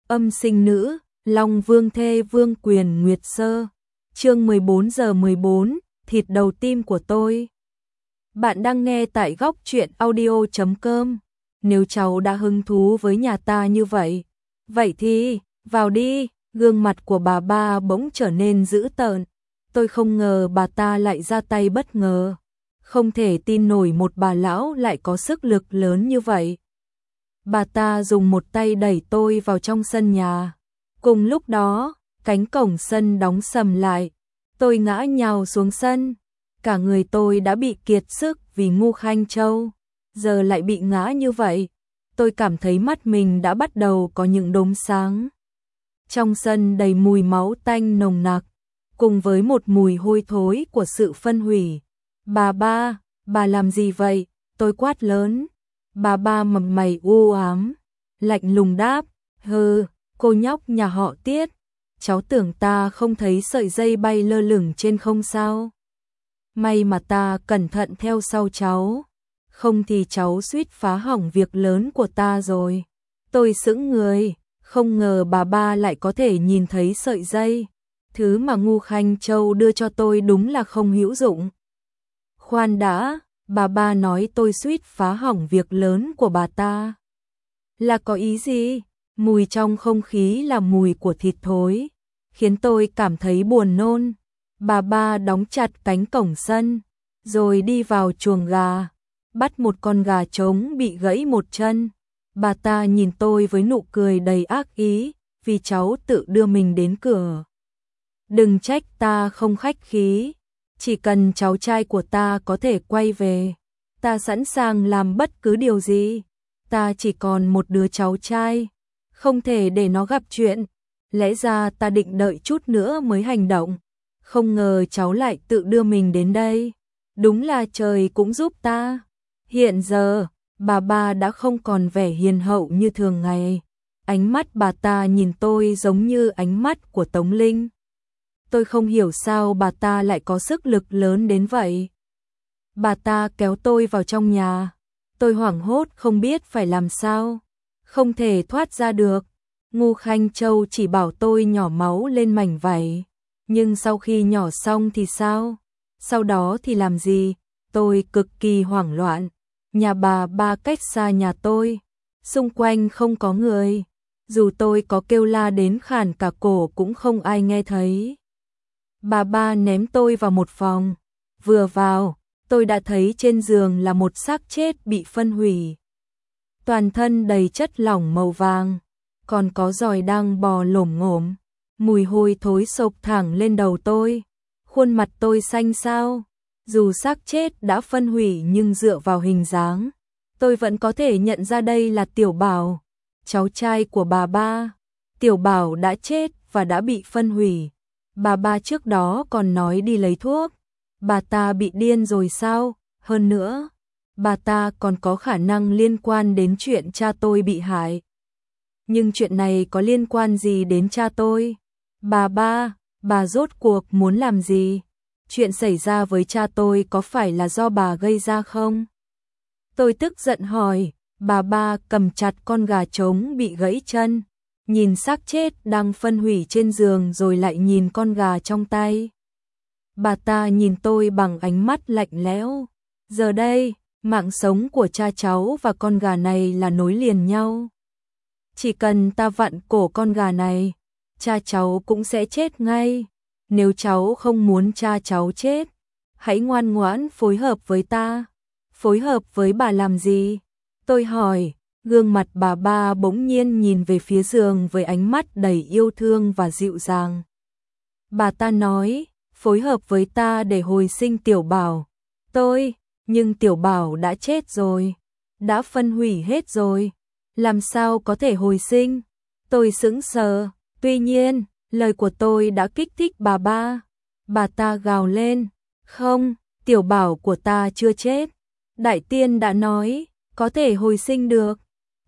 Âm sinh nữ, Long Vương thê Vương Quyền Nguyệt Sơ. Chương 14:14, thịt đầu tim của tôi. Bạn đang nghe tại góc truyện audio.com. Nếu cháu đã hứng thú với nhà ta như vậy thì vào đi. Gương mặt của bà ba bỗng trở nên dữ tợn. Tôi không ngờ bà ta lại ra tay bất ngờ. Không thể tin nổi một bà lão lại có sức lực lớn như vậy. Bà ta dùng một tay đẩy tôi vào trong sân nhà. Cùng lúc đó, cánh cổng sân đóng sầm lại. Tôi ngã nhào xuống sân. Cả người tôi đã bị kiệt sức vì Ngu Khanh Châu. Giờ lại bị ngã như vậy. Tôi cảm thấy mắt mình đã bắt đầu có những đốm sáng. Trong sân đầy mùi máu tanh nồng nặc, cùng với một mùi hôi thối của sự phân hủy. Bà làm gì vậy? Tôi quát lớn. Bà ba mặt mày u ám, lạnh lùng đáp, hừ, cô nhóc nhà họ Tiết, cháu tưởng ta không thấy sợi dây bay lơ lửng trên không sao? May mà ta cẩn thận theo sau cháu, không thì cháu suýt phá hỏng việc lớn của ta rồi. Tôi sững người, không ngờ bà ba lại có thể nhìn thấy sợi dây. Thứ mà Ngu Khanh Châu đưa cho tôi đúng là không hữu dụng. Khoan đã, bà ba nói tôi suýt phá hỏng việc lớn của bà ta. Là có ý gì? Mùi trong không khí là mùi của thịt thối, khiến tôi cảm thấy buồn nôn. Bà ba đóng chặt cánh cổng sân, rồi đi vào chuồng gà, bắt một con gà trống bị gãy một chân. Bà ta nhìn tôi với nụ cười đầy ác ý, vì cháu tự đưa mình đến cửa. Đừng trách ta không khách khí, chỉ cần cháu trai của ta có thể quay về, ta sẵn sàng làm bất cứ điều gì. Ta chỉ còn một đứa cháu trai, không thể để nó gặp chuyện. Lẽ ra ta định đợi chút nữa mới hành động, không ngờ cháu lại tự đưa mình đến đây. Đúng là trời cũng giúp ta. Hiện giờ, bà ba đã không còn vẻ hiền hậu như thường ngày. Ánh mắt bà ta nhìn tôi giống như ánh mắt của Tống Linh. Tôi không hiểu sao bà ta lại có sức lực lớn đến vậy. Bà ta kéo tôi vào trong nhà. Tôi hoảng hốt không biết phải làm sao. Không thể thoát ra được. Ngu Khanh Châu chỉ bảo tôi nhỏ máu lên mảnh vải. Nhưng sau khi nhỏ xong thì sao? Sau đó thì làm gì? Tôi cực kỳ hoảng loạn. Nhà bà ba cách xa nhà tôi. Xung quanh không có người. Dù tôi có kêu la đến khản cả cổ cũng không ai nghe thấy. Bà ba ném tôi vào một phòng. Vừa vào, tôi đã thấy trên giường là một xác chết bị phân hủy. Toàn thân đầy chất lỏng màu vàng, còn có giòi đang bò lổm ngổm. Mùi hôi thối xộc thẳng lên đầu tôi. Khuôn mặt tôi xanh xao. Dù xác chết đã phân hủy nhưng dựa vào hình dáng, tôi vẫn có thể nhận ra đây là Tiểu Bảo, cháu trai của bà ba. Tiểu Bảo đã chết và đã bị phân hủy. Bà ba trước đó còn nói đi lấy thuốc. Bà ta bị điên rồi sao? Hơn nữa, bà ta còn có khả năng liên quan đến chuyện cha tôi bị hại. Nhưng chuyện này có liên quan gì đến cha tôi? Bà rốt cuộc muốn làm gì? Chuyện xảy ra với cha tôi có phải là do bà gây ra không? Tôi tức giận hỏi. Bà ba cầm chặt con gà trống bị gãy chân, nhìn xác chết đang phân hủy trên giường rồi lại nhìn con gà trong tay. Bà ta nhìn tôi bằng ánh mắt lạnh lẽo. Giờ đây, mạng sống của cha cháu và con gà này là nối liền nhau. Chỉ cần ta vặn cổ con gà này, cha cháu cũng sẽ chết ngay. Nếu cháu không muốn cha cháu chết, hãy ngoan ngoãn phối hợp với ta. Phối hợp với bà làm gì? Tôi hỏi. Gương mặt bà ba bỗng nhiên nhìn về phía giường với ánh mắt đầy yêu thương và dịu dàng. Bà ta nói, phối hợp với ta để hồi sinh Tiểu Bảo. Nhưng Tiểu Bảo đã chết rồi, đã phân hủy hết rồi, làm sao có thể hồi sinh? Tôi sững sờ. Tuy nhiên, lời của tôi đã kích thích bà ba. Bà ta gào lên, không, Tiểu Bảo của ta chưa chết. Đại tiên đã nói, có thể hồi sinh được.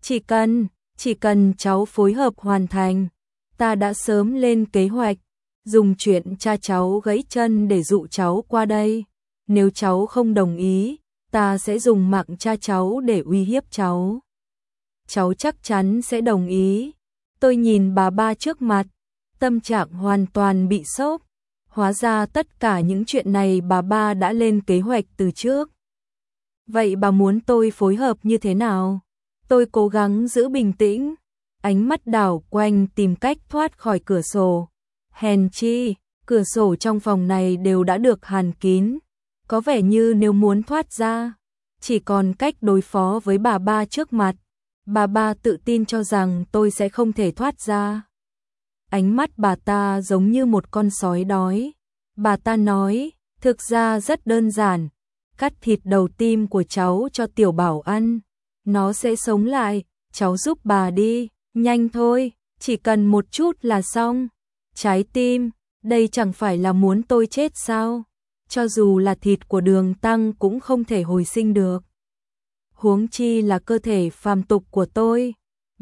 Chỉ cần cháu phối hợp hoàn thành. Ta đã sớm lên kế hoạch, dùng chuyện cha cháu gãy chân để dụ cháu qua đây. Nếu cháu không đồng ý, ta sẽ dùng mạng cha cháu để uy hiếp cháu. Cháu chắc chắn sẽ đồng ý. Tôi nhìn bà ba trước mặt, tâm trạng hoàn toàn bị sốc. Hóa ra tất cả những chuyện này bà ba đã lên kế hoạch từ trước. Vậy bà muốn tôi phối hợp như thế nào? Tôi cố gắng giữ bình tĩnh, ánh mắt đảo quanh tìm cách thoát khỏi cửa sổ. Hèn chi, cửa sổ trong phòng này đều đã được hàn kín. Có vẻ như nếu muốn thoát ra, chỉ còn cách đối phó với bà ba trước mặt. Bà ba tự tin cho rằng tôi sẽ không thể thoát ra. Ánh mắt bà ta giống như một con sói đói. Bà ta nói, thực ra rất đơn giản. Cắt thịt đầu tim của cháu cho Tiểu Bảo ăn. Nó sẽ sống lại, cháu giúp bà đi. Nhanh thôi, chỉ cần một chút là xong. Trái tim, đây chẳng phải là muốn tôi chết sao? Cho dù là thịt của Đường Tăng cũng không thể hồi sinh được. Huống chi là cơ thể phàm tục của tôi.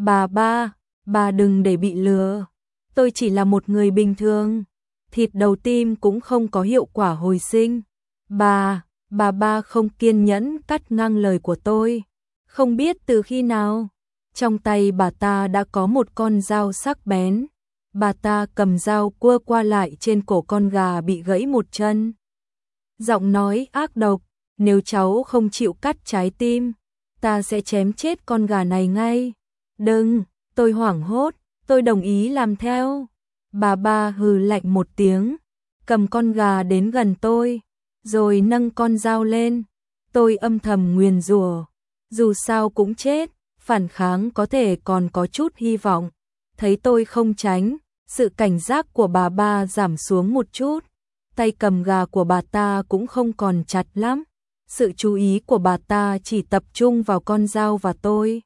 Bà đừng để bị lừa. Tôi chỉ là một người bình thường. Thịt đầu tim cũng không có hiệu quả hồi sinh. Bà ba không kiên nhẫn cắt ngang lời của tôi. Không biết từ khi nào, trong tay bà ta đã có một con dao sắc bén. Bà ta cầm dao cua qua lại trên cổ con gà bị gãy một chân. Giọng nói ác độc, nếu cháu không chịu cắt trái tim, ta sẽ chém chết con gà này ngay. Đừng, tôi hoảng hốt, tôi đồng ý làm theo. Bà ba hừ lạnh một tiếng, cầm con gà đến gần tôi, rồi nâng con dao lên. Tôi âm thầm nguyền rủa, dù sao cũng chết, phản kháng có thể còn có chút hy vọng. Thấy tôi không tránh, sự cảnh giác của bà ba giảm xuống một chút. Tay cầm gà của bà ta cũng không còn chặt lắm. Sự chú ý của bà ta chỉ tập trung vào con dao và tôi.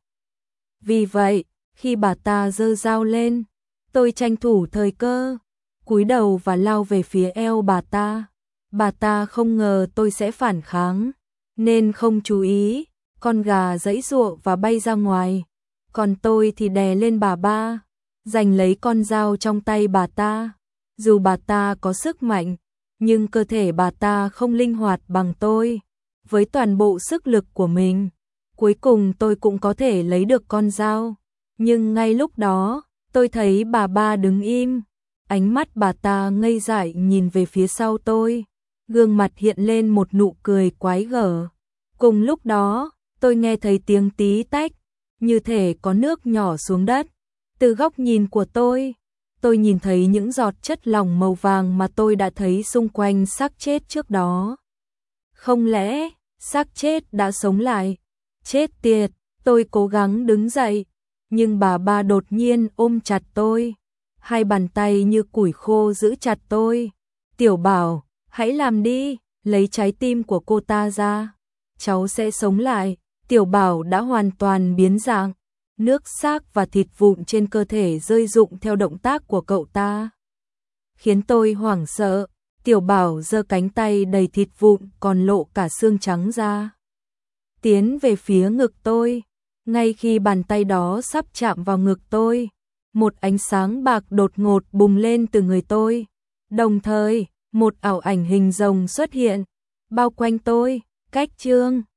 Vì vậy, khi bà ta giơ dao lên, tôi tranh thủ thời cơ, cúi đầu và lao về phía eo bà ta. Bà ta không ngờ tôi sẽ phản kháng, nên không chú ý, con gà giãy giụa và bay ra ngoài. Còn tôi thì đè lên bà ba, giành lấy con dao trong tay bà ta. Dù bà ta có sức mạnh, nhưng cơ thể bà ta không linh hoạt bằng tôi. Với toàn bộ sức lực của mình, cuối cùng tôi cũng có thể lấy được con dao. Nhưng ngay lúc đó, tôi thấy bà ba đứng im. Ánh mắt bà ta ngây dại nhìn về phía sau tôi. Gương mặt hiện lên một nụ cười quái gở. Cùng lúc đó, tôi nghe thấy tiếng tí tách, như thể có nước nhỏ xuống đất. Từ góc nhìn của tôi nhìn thấy những giọt chất lỏng màu vàng mà tôi đã thấy xung quanh xác chết trước đó. Không lẽ, xác chết đã sống lại? Chết tiệt, tôi cố gắng đứng dậy, nhưng bà ba đột nhiên ôm chặt tôi. Hai bàn tay như củi khô giữ chặt tôi. Tiểu Bảo, hãy làm đi, lấy trái tim của cô ta ra. Cháu sẽ sống lại. Tiểu Bảo đã hoàn toàn biến dạng. Nước xác và thịt vụn trên cơ thể rơi rụng theo động tác của cậu ta, khiến tôi hoảng sợ. Tiểu Bảo giơ cánh tay đầy thịt vụn còn lộ cả xương trắng ra, tiến về phía ngực tôi. Ngay khi bàn tay đó sắp chạm vào ngực tôi, một ánh sáng bạc đột ngột bùng lên từ người tôi. Đồng thời, một ảo ảnh hình rồng xuất hiện, bao quanh tôi. Cách chương